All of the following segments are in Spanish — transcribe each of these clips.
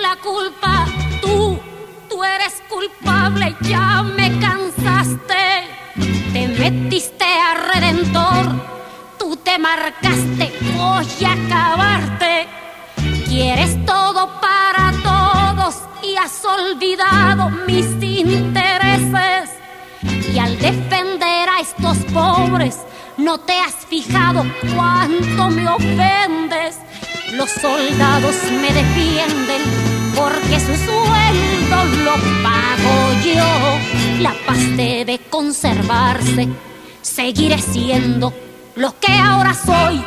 la culpa. Tú eres culpable, ya me cansaste. Te metiste a Redentor, tú te marcaste, voy a acabarte. Quieres todo para todos y has olvidado mis intereses. Y al defender a estos pobres, no te has fijado cuánto me ofendes. Los soldados me defienden porque su sueldo lo pago yo. La paz debe conservarse, seguiré siendo lo que ahora soy.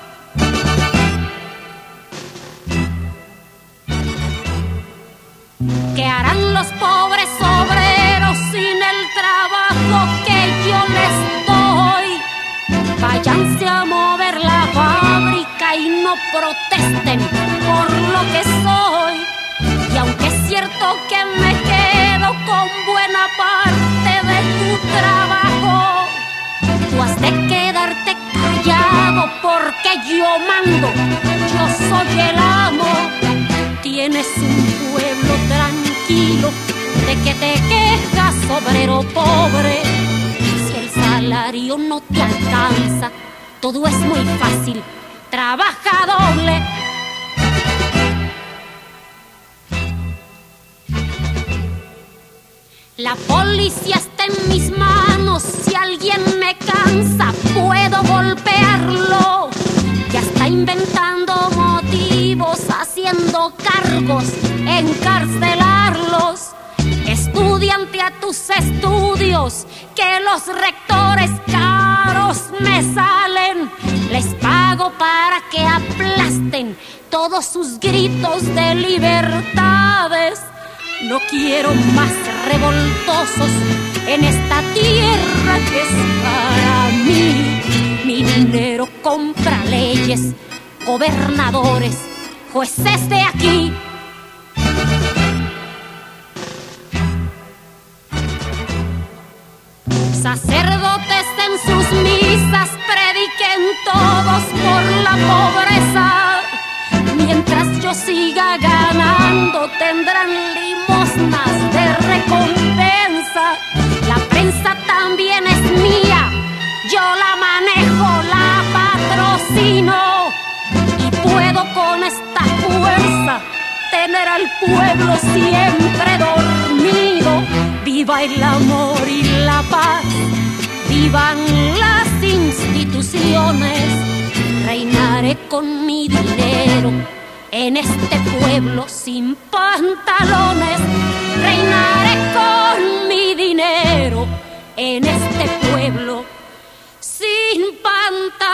¿Qué harán los pobres obreros sin el trabajo que yo les doy? Váyanse a mover la fábrica y no protesten por lo que soy. Y aunque es cierto que me quedo con buena parte de tu trabajo, tú has de quedarte callado porque yo mando, yo soy el amo. Tienes un pueblo tranquilo, ¿de qué te quejas, obrero pobre? Si el salario no te alcanza, todo es muy fácil, trabaja doble. La policía está en mis manos, si alguien me cansa puedo golpearlo. Ya está inventando motivos, haciendo cargos, encarcelarlos. Estudiante a tus estudios, que los rectores caros me salen. Les pago para que aplasten todos sus gritos de libertades. No quiero más revoltosos en esta tierra que es para mí. Mi dinero compra leyes, gobernadores, jueces de aquí. Sacerdotes en sus misas prediquen todos por la pobreza. Mientras yo siga ganando tendrán limosnas de recompensa. La prensa también es mía, yo la manejo, la patrocino. Y puedo con esta fuerza tener al pueblo siempre dormido. Viva el amor y la paz, vivan las instituciones. Reinaré con mi dinero en este pueblo sin pantalones. Reinaré con mi dinero en este pueblo sin pantalones.